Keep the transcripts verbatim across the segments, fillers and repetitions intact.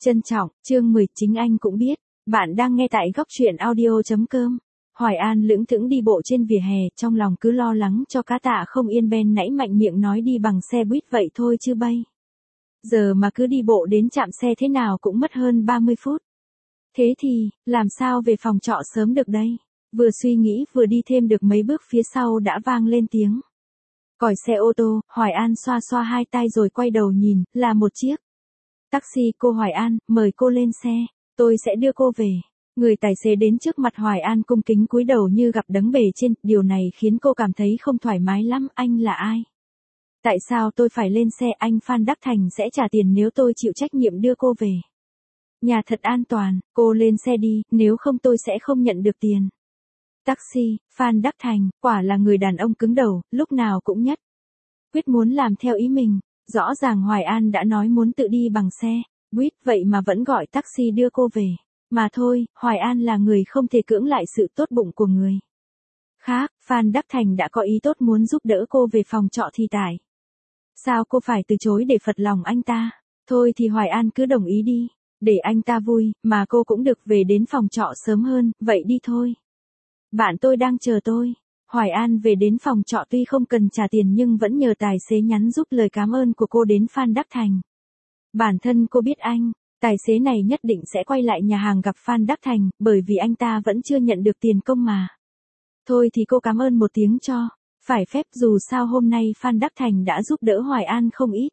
Trân trọng, chương mười, chính anh cũng biết. Bạn đang nghe tại góc truyện audio chấm com. Hoài An lững thững đi bộ trên vỉa hè, trong lòng cứ lo lắng cho cá Tạ không yên. Ben nãy mạnh miệng nói đi bằng xe buýt vậy thôi chứ bay. Giờ mà cứ đi bộ đến trạm xe thế nào cũng mất hơn ba mươi phút. Thế thì, làm sao về phòng trọ sớm được đây? Vừa suy nghĩ vừa đi thêm được mấy bước phía sau đã vang lên tiếng còi xe ô tô. Hoài An xoa xoa hai tay rồi quay đầu nhìn, là một chiếc taxi. Cô Hoài An, mời cô lên xe, tôi sẽ đưa cô về. Người tài xế đến trước mặt Hoài An cung kính cúi đầu như gặp đấng bề trên, điều này khiến cô cảm thấy không thoải mái lắm. Anh là ai? Tại sao tôi phải lên xe? Anh Phan Đắc Thành sẽ trả tiền nếu tôi chịu trách nhiệm đưa cô về. Nhà thật an toàn, cô lên xe đi, nếu không tôi sẽ không nhận được tiền. Taxi. Phan Đắc Thành, quả là người đàn ông cứng đầu, lúc nào cũng nhất quyết muốn làm theo ý mình. Rõ ràng Hoài An đã nói muốn tự đi bằng xe buýt, vậy mà vẫn gọi taxi đưa cô về. Mà thôi, Hoài An là người không thể cưỡng lại sự tốt bụng của người khác. Phan Đắc Thành đã có ý tốt muốn giúp đỡ cô về phòng trọ thì tại sao cô phải từ chối để phật lòng anh ta? Thôi thì Hoài An cứ đồng ý đi, để anh ta vui, mà cô cũng được về đến phòng trọ sớm hơn. Vậy đi thôi. Bạn tôi đang chờ tôi. Hoài An về đến phòng trọ tuy không cần trả tiền nhưng vẫn nhờ tài xế nhắn giúp lời cảm ơn của cô đến Phan Đắc Thành. Bản thân cô biết anh, tài xế này nhất định sẽ quay lại nhà hàng gặp Phan Đắc Thành, bởi vì anh ta vẫn chưa nhận được tiền công mà. Thôi thì cô cảm ơn một tiếng cho phải phép, dù sao hôm nay Phan Đắc Thành đã giúp đỡ Hoài An không ít.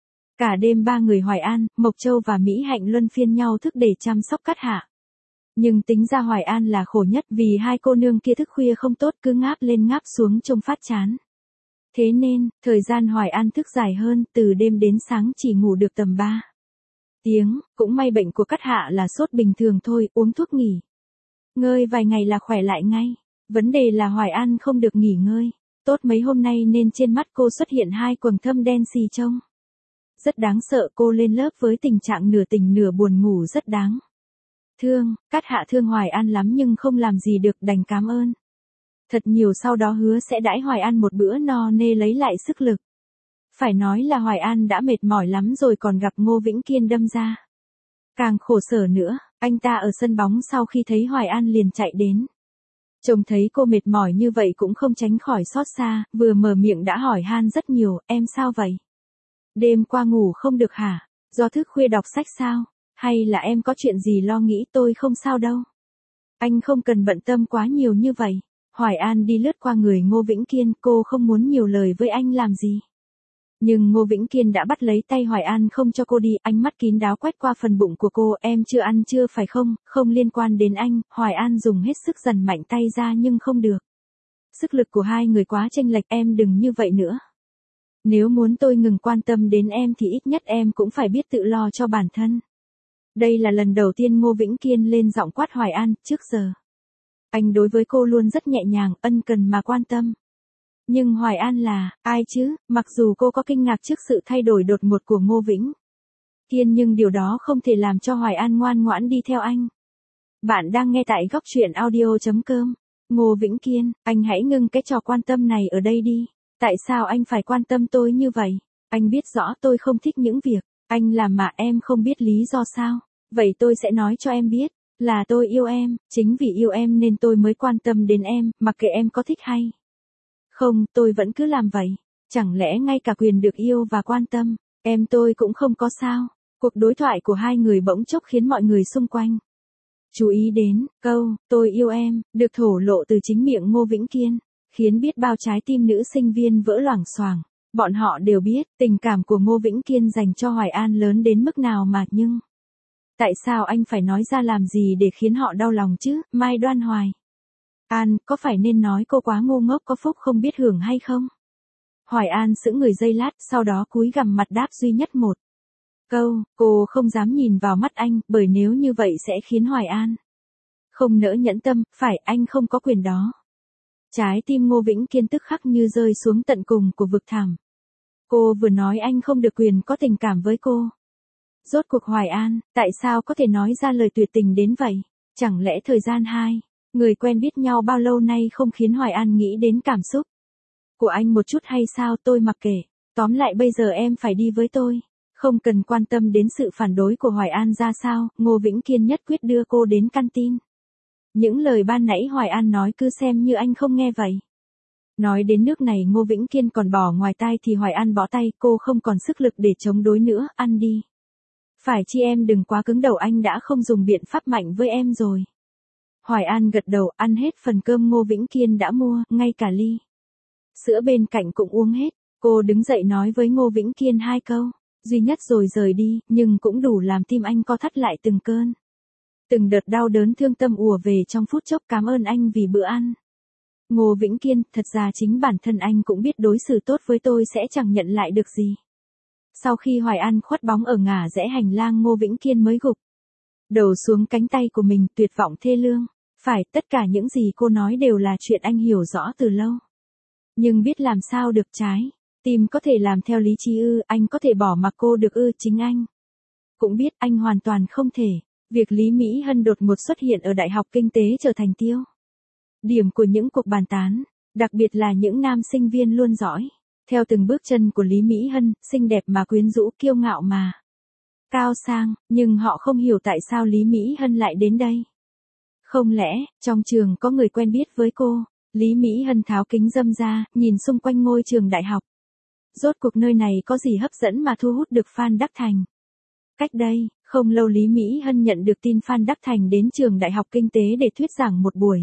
Cả đêm ba người Hoài An, Mộc Châu và Mỹ Hạnh luân phiên nhau thức để chăm sóc Cát Hạ. Nhưng tính ra Hoài An là khổ nhất vì hai cô nương kia thức khuya không tốt, cứ ngáp lên ngáp xuống trông phát chán. Thế nên, thời gian Hoài An thức dài hơn, từ đêm đến sáng chỉ ngủ được tầm ba tiếng, cũng may bệnh của Cát Hạ là sốt bình thường thôi, uống thuốc nghỉ ngơi vài ngày là khỏe lại ngay. Vấn đề là Hoài An không được nghỉ ngơi tốt mấy hôm nay nên trên mắt cô xuất hiện hai quầng thâm đen xì trông rất đáng sợ. Cô lên lớp với tình trạng nửa tỉnh nửa buồn ngủ rất đáng thương. Cát Hạ thương Hoài An lắm nhưng không làm gì được, đành cảm ơn thật nhiều, sau đó hứa sẽ đãi Hoài An một bữa no nê lấy lại sức lực. Phải nói là Hoài An đã mệt mỏi lắm rồi còn gặp Ngô Vĩnh Kiên đâm ra càng khổ sở nữa. Anh ta ở sân bóng sau khi thấy Hoài An liền chạy đến. Trông thấy cô mệt mỏi như vậy cũng không tránh khỏi xót xa, vừa mở miệng đã hỏi han rất nhiều. Em sao vậy? Đêm qua ngủ không được hả? Do thức khuya đọc sách sao? Hay là em có chuyện gì lo nghĩ? Tôi không sao đâu. Anh không cần bận tâm quá nhiều như vậy. Hoài An đi lướt qua người Ngô Vĩnh Kiên, cô không muốn nhiều lời với anh làm gì. Nhưng Ngô Vĩnh Kiên đã bắt lấy tay Hoài An không cho cô đi, ánh mắt kín đáo quét qua phần bụng của cô. Em chưa ăn chưa phải không? Không liên quan đến anh. Hoài An dùng hết sức dằn mạnh tay ra nhưng không được. Sức lực của hai người quá chênh lệch, em đừng như vậy nữa. Nếu muốn tôi ngừng quan tâm đến em thì ít nhất em cũng phải biết tự lo cho bản thân. Đây là lần đầu tiên Ngô Vĩnh Kiên lên giọng quát Hoài An. Trước giờ anh đối với cô luôn rất nhẹ nhàng, ân cần mà quan tâm. Nhưng Hoài An là ai chứ? Mặc dù cô có kinh ngạc trước sự thay đổi đột ngột của Ngô Vĩnh Kiên nhưng điều đó không thể làm cho Hoài An ngoan ngoãn đi theo anh. Bạn đang nghe tại góc truyện audio chấm com. Ngô Vĩnh Kiên, anh hãy ngưng cái trò quan tâm này ở đây đi. Tại sao anh phải quan tâm tôi như vậy? Anh biết rõ tôi không thích những việc anh làm mà em không biết lý do sao? Vậy tôi sẽ nói cho em biết, là tôi yêu em, chính vì yêu em nên tôi mới quan tâm đến em, mặc kệ em có thích hay không, tôi vẫn cứ làm vậy. Chẳng lẽ ngay cả quyền được yêu và quan tâm em tôi cũng không có sao? Cuộc đối thoại của hai người bỗng chốc khiến mọi người xung quanh chú ý đến câu tôi yêu em được thổ lộ từ chính miệng Ngô Vĩnh Kiên, khiến biết bao trái tim nữ sinh viên vỡ loảng xoảng. Bọn họ đều biết tình cảm của Ngô Vĩnh Kiên dành cho Hoài An lớn đến mức nào mà, nhưng tại sao anh phải nói ra làm gì để khiến họ đau lòng chứ? Mai Đoan Hoài An, có phải nên nói cô quá ngu ngốc có phúc không biết hưởng hay không? Hoài An sững người giây lát, sau đó cúi gằm mặt đáp duy nhất một câu. Cô không dám nhìn vào mắt anh, bởi nếu như vậy sẽ khiến Hoài An không nỡ nhẫn tâm. Phải, anh không có quyền đó. Trái tim Ngô Vĩnh Kiên tức khắc như rơi xuống tận cùng của vực thẳm. Cô vừa nói anh không được quyền có tình cảm với cô. Rốt cuộc Hoài An, tại sao có thể nói ra lời tuyệt tình đến vậy? Chẳng lẽ thời gian hai người quen biết nhau bao lâu nay không khiến Hoài An nghĩ đến cảm xúc của anh một chút hay sao? Tôi mặc kệ. Tóm lại bây giờ em phải đi với tôi. Không cần quan tâm đến sự phản đối của Hoài An ra sao, Ngô Vĩnh Kiên nhất quyết đưa cô đến căn tin. Những lời ban nãy Hoài An nói cứ xem như anh không nghe vậy. Nói đến nước này Ngô Vĩnh Kiên còn bỏ ngoài tai thì Hoài An bỏ tay, cô không còn sức lực để chống đối nữa, ăn đi. Phải chi em đừng quá cứng đầu, anh đã không dùng biện pháp mạnh với em rồi. Hoài An gật đầu, ăn hết phần cơm Ngô Vĩnh Kiên đã mua, ngay cả ly sữa bên cạnh cũng uống hết. Cô đứng dậy nói với Ngô Vĩnh Kiên hai câu, duy nhất rồi rời đi, nhưng cũng đủ làm tim anh co thắt lại từng cơn. Từng đợt đau đớn thương tâm ùa về trong phút chốc. Cảm ơn anh vì bữa ăn. Ngô Vĩnh Kiên, thật ra chính bản thân anh cũng biết đối xử tốt với tôi sẽ chẳng nhận lại được gì. Sau khi Hoài An khuất bóng ở ngả rẽ hành lang, Ngô Vĩnh Kiên mới gục đầu xuống cánh tay của mình, tuyệt vọng thê lương. Phải, tất cả những gì cô nói đều là chuyện anh hiểu rõ từ lâu. Nhưng biết làm sao được, trái tim có thể làm theo lý trí ư, anh có thể bỏ mặc cô được ư? Chính anh cũng biết anh hoàn toàn không thể. Việc Lý Mỹ Hân đột ngột xuất hiện ở Đại học Kinh tế trở thành tiêu điểm của những cuộc bàn tán, đặc biệt là những nam sinh viên luôn dõi theo từng bước chân của Lý Mỹ Hân, xinh đẹp mà quyến rũ, kiêu ngạo mà cao sang, nhưng họ không hiểu tại sao Lý Mỹ Hân lại đến đây. Không lẽ, trong trường có người quen biết với cô? Lý Mỹ Hân tháo kính râm ra, nhìn xung quanh ngôi trường đại học. Rốt cuộc nơi này có gì hấp dẫn mà thu hút được Phan Đắc Thành? Cách đây, không lâu Lý Mỹ Hân nhận được tin Phan Đắc Thành đến trường Đại học Kinh tế để thuyết giảng một buổi.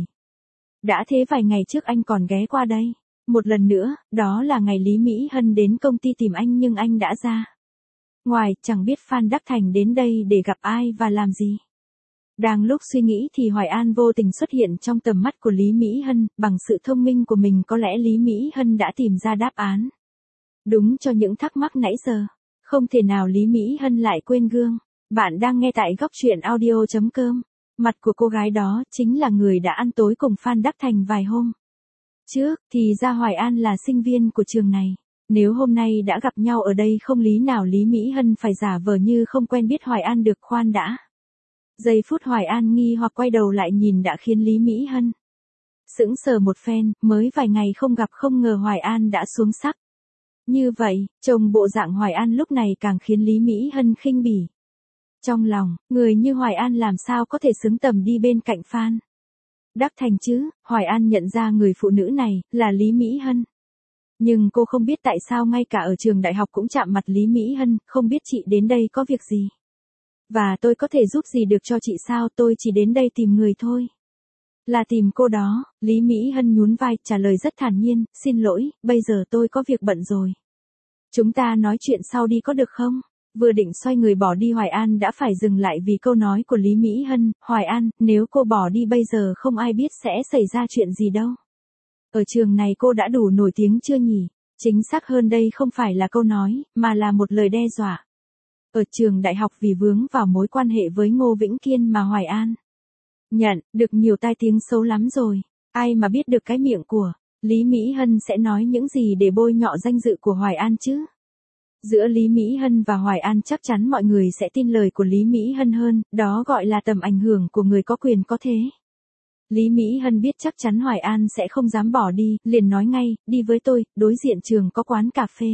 Đã thế vài ngày trước anh còn ghé qua đây. Một lần nữa, đó là ngày Lý Mỹ Hân đến công ty tìm anh nhưng anh đã ra ngoài, chẳng biết Phan Đắc Thành đến đây để gặp ai và làm gì. Đang lúc suy nghĩ thì Hoài An vô tình xuất hiện trong tầm mắt của Lý Mỹ Hân, bằng sự thông minh của mình có lẽ Lý Mỹ Hân đã tìm ra đáp án đúng cho những thắc mắc nãy giờ. Không thể nào Lý Mỹ Hân lại quên gương. Bạn đang nghe tại góc truyện audio chấm com. Mặt của cô gái đó chính là người đã ăn tối cùng Phan Đắc Thành vài hôm trước, thì ra Hoài An là sinh viên của trường này. Nếu hôm nay đã gặp nhau ở đây không lý nào Lý Mỹ Hân phải giả vờ như không quen biết Hoài An được. Khoan đã. Giây phút Hoài An nghi hoặc quay đầu lại nhìn đã khiến Lý Mỹ Hân sững sờ một phen, mới vài ngày không gặp không ngờ Hoài An đã xuống sắc. Như vậy, trông bộ dạng Hoài An lúc này càng khiến Lý Mỹ Hân khinh bỉ. Trong lòng, người như Hoài An làm sao có thể xứng tầm đi bên cạnh Phan Đắc Thành chứ? Hoài An nhận ra người phụ nữ này là Lý Mỹ Hân. Nhưng cô không biết tại sao ngay cả ở trường đại học cũng chạm mặt Lý Mỹ Hân, không biết chị đến đây có việc gì. Và tôi có thể giúp gì được cho chị sao? Tôi chỉ đến đây tìm người thôi. Là tìm cô đó. Lý Mỹ Hân nhún vai, trả lời rất thản nhiên, xin lỗi, bây giờ tôi có việc bận rồi. Chúng ta nói chuyện sau đi có được không? Vừa định xoay người bỏ đi Hoài An đã phải dừng lại vì câu nói của Lý Mỹ Hân. Hoài An, nếu cô bỏ đi bây giờ không ai biết sẽ xảy ra chuyện gì đâu. Ở trường này cô đã đủ nổi tiếng chưa nhỉ? Chính xác hơn đây không phải là câu nói, mà là một lời đe dọa. Ở trường đại học vì vướng vào mối quan hệ với Ngô Vĩnh Kiên mà Hoài An nhận được nhiều tai tiếng xấu lắm rồi. Ai mà biết được cái miệng của Lý Mỹ Hân sẽ nói những gì để bôi nhọ danh dự của Hoài An chứ? Giữa Lý Mỹ Hân và Hoài An chắc chắn mọi người sẽ tin lời của Lý Mỹ Hân hơn, đó gọi là tầm ảnh hưởng của người có quyền có thế. Lý Mỹ Hân biết chắc chắn Hoài An sẽ không dám bỏ đi, liền nói ngay, đi với tôi, đối diện trường có quán cà phê.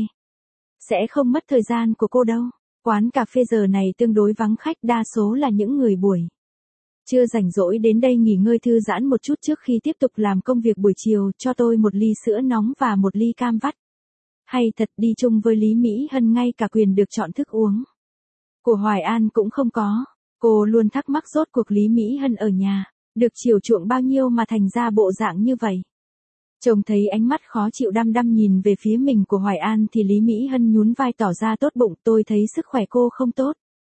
Sẽ không mất thời gian của cô đâu. Quán cà phê giờ này tương đối vắng khách, đa số là những người buổi chưa rảnh rỗi đến đây nghỉ ngơi thư giãn một chút trước khi tiếp tục làm công việc buổi chiều. Cho tôi một ly sữa nóng và một ly cam vắt. Hay thật, đi chung với Lý Mỹ Hân ngay cả quyền được chọn thức uống của Hoài An cũng không có. Cô luôn thắc mắc rốt cuộc Lý Mỹ Hân ở nhà được chiều chuộng bao nhiêu mà thành ra bộ dạng như vậy. Trông thấy ánh mắt khó chịu đăm đăm nhìn về phía mình của Hoài An thì Lý Mỹ Hân nhún vai tỏ ra tốt bụng. Tôi thấy sức khỏe cô không tốt.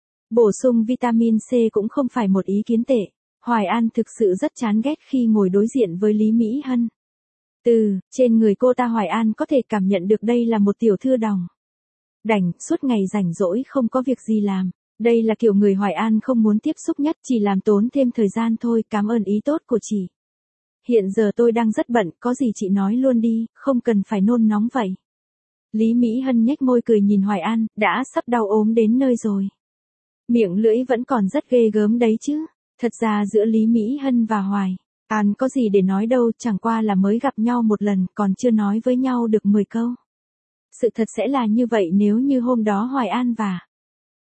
Bổ sung vitamin C cũng không phải một ý kiến tệ. Hoài An thực sự rất chán ghét khi ngồi đối diện với Lý Mỹ Hân. Từ trên người cô ta Hoài An có thể cảm nhận được đây là một tiểu thư đòng đảnh, suốt ngày rảnh rỗi không có việc gì làm. Đây là kiểu người Hoài An không muốn tiếp xúc nhất, chỉ làm tốn thêm thời gian thôi. Cảm ơn ý tốt của chị. Hiện giờ tôi đang rất bận, có gì chị nói luôn đi, không cần phải nôn nóng vậy. Lý Mỹ Hân nhếch môi cười nhìn Hoài An, đã sắp đau ốm đến nơi rồi. Miệng lưỡi vẫn còn rất ghê gớm đấy chứ. Thật ra giữa Lý Mỹ Hân và Hoài An có gì để nói đâu, chẳng qua là mới gặp nhau một lần, còn chưa nói với nhau được mười câu. Sự thật sẽ là như vậy nếu như hôm đó Hoài An và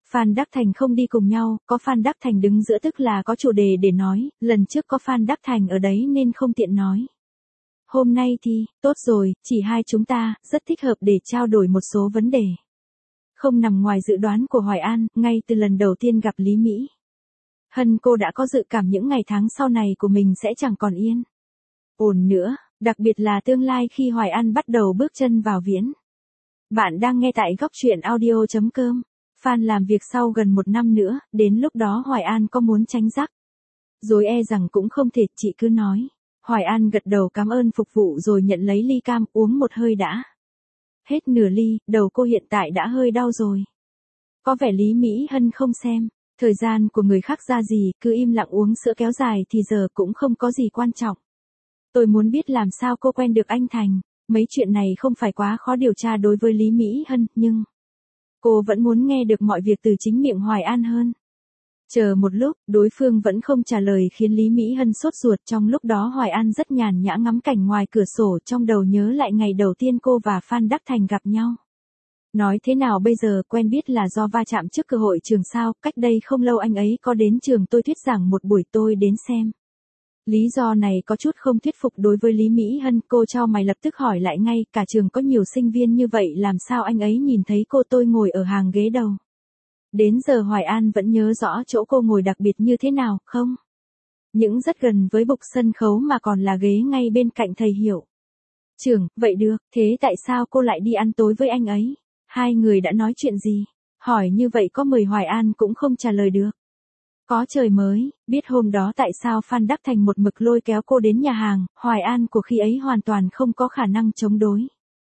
Phan Đắc Thành không đi cùng nhau, có Phan Đắc Thành đứng giữa tức là có chủ đề để nói, lần trước có Phan Đắc Thành ở đấy nên không tiện nói. Hôm nay thì, tốt rồi, chỉ hai chúng ta, rất thích hợp để trao đổi một số vấn đề. Không nằm ngoài dự đoán của Hoài An, ngay từ lần đầu tiên gặp Lý Mỹ Hân cô đã có dự cảm những ngày tháng sau này của mình sẽ chẳng còn yên ổn nữa, đặc biệt là tương lai khi Hoài An bắt đầu bước chân vào viễn. Bạn đang nghe tại góc truyện audio chấm com. Phan làm việc sau gần một năm nữa, đến lúc đó Hoài An có muốn tránh rắc rồi e rằng cũng không thể, chị cứ nói. Hoài An gật đầu cảm ơn phục vụ rồi nhận lấy ly cam uống một hơi đã. Hết nửa ly, đầu cô hiện tại đã hơi đau rồi. Có vẻ Lý Mỹ Hân không xem thời gian của người khác ra gì, cứ im lặng uống sữa kéo dài thì giờ cũng không có gì quan trọng. Tôi muốn biết làm sao cô quen được anh Thành. Mấy chuyện này không phải quá khó điều tra đối với Lý Mỹ Hân, nhưng cô vẫn muốn nghe được mọi việc từ chính miệng Hoài An hơn. Chờ một lúc, đối phương vẫn không trả lời khiến Lý Mỹ Hân sốt ruột. Trong lúc đó Hoài An rất nhàn nhã ngắm cảnh ngoài cửa sổ, trong đầu nhớ lại ngày đầu tiên cô và Phan Đắc Thành gặp nhau. Nói thế nào bây giờ, quen biết là do va chạm trước cơ hội trường sao, cách đây không lâu anh ấy có đến trường tôi thuyết giảng một buổi tôi đến xem. Lý do này có chút không thuyết phục đối với Lý Mỹ Hân, cô chau mày lập tức hỏi lại ngay, cả trường có nhiều sinh viên như vậy làm sao anh ấy nhìn thấy cô tôi ngồi ở hàng ghế đầu. Đến giờ Hoài An vẫn nhớ rõ chỗ cô ngồi đặc biệt như thế nào, không? Những rất gần với bục sân khấu mà còn là ghế ngay bên cạnh thầy Hiểu. Trưởng, vậy được, thế tại sao cô lại đi ăn tối với anh ấy? Hai người đã nói chuyện gì? Hỏi như vậy có mời Hoài An cũng không trả lời được. Có trời mới, biết hôm đó tại sao Phan Đắc Thành một mực lôi kéo cô đến nhà hàng, Hoài An của khi ấy hoàn toàn không có khả năng chống đối.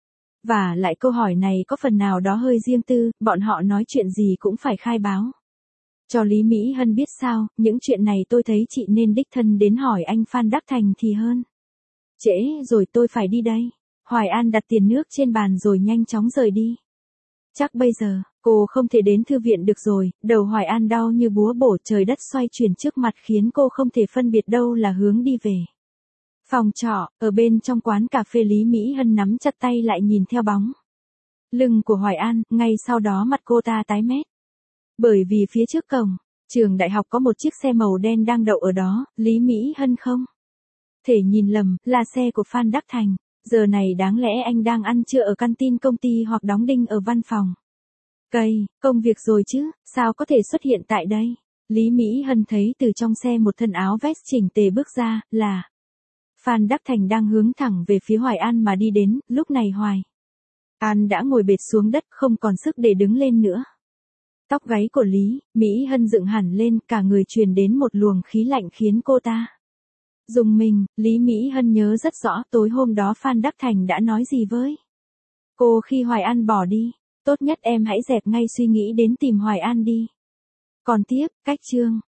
Và lại câu hỏi này có phần nào đó hơi riêng tư, bọn họ nói chuyện gì cũng phải khai báo. Cho Lý Mỹ Hân biết sao, những chuyện này tôi thấy chị nên đích thân đến hỏi anh Phan Đắc Thành thì hơn. Trễ rồi, tôi phải đi đây. Hoài An đặt tiền nước trên bàn rồi nhanh chóng rời đi. Chắc bây giờ, cô không thể đến thư viện được rồi, đầu Hoài An đau như búa bổ, trời đất xoay chuyển trước mặt khiến cô không thể phân biệt đâu là hướng đi về. Phòng trọ, ở bên trong quán cà phê Lý Mỹ Hân nắm chặt tay lại nhìn theo bóng lưng của Hoài An, ngay sau đó mặt cô ta tái mét. Bởi vì phía trước cổng trường đại học có một chiếc xe màu đen đang đậu ở đó, Lý Mỹ Hân không thể nhìn lầm, là xe của Phan Đắc Thành. Giờ này đáng lẽ anh đang ăn trưa ở canteen công ty hoặc đóng đinh ở văn phòng. Cây, công việc rồi chứ, sao có thể xuất hiện tại đây? Lý Mỹ Hân thấy từ trong xe một thân áo vest chỉnh tề bước ra, là Phan Đắc Thành đang hướng thẳng về phía Hoài An mà đi đến, lúc này Hoài An đã ngồi bệt xuống đất không còn sức để đứng lên nữa. Tóc gáy của Lý Mỹ Hân dựng hẳn lên, cả người truyền đến một luồng khí lạnh khiến cô ta rùng mình. Lý Mỹ Hân nhớ rất rõ tối hôm đó Phan Đắc Thành đã nói gì với cô khi Hoài An bỏ đi. Tốt nhất em hãy dẹp ngay suy nghĩ đến tìm Hoài An đi. Còn tiếp, cách chương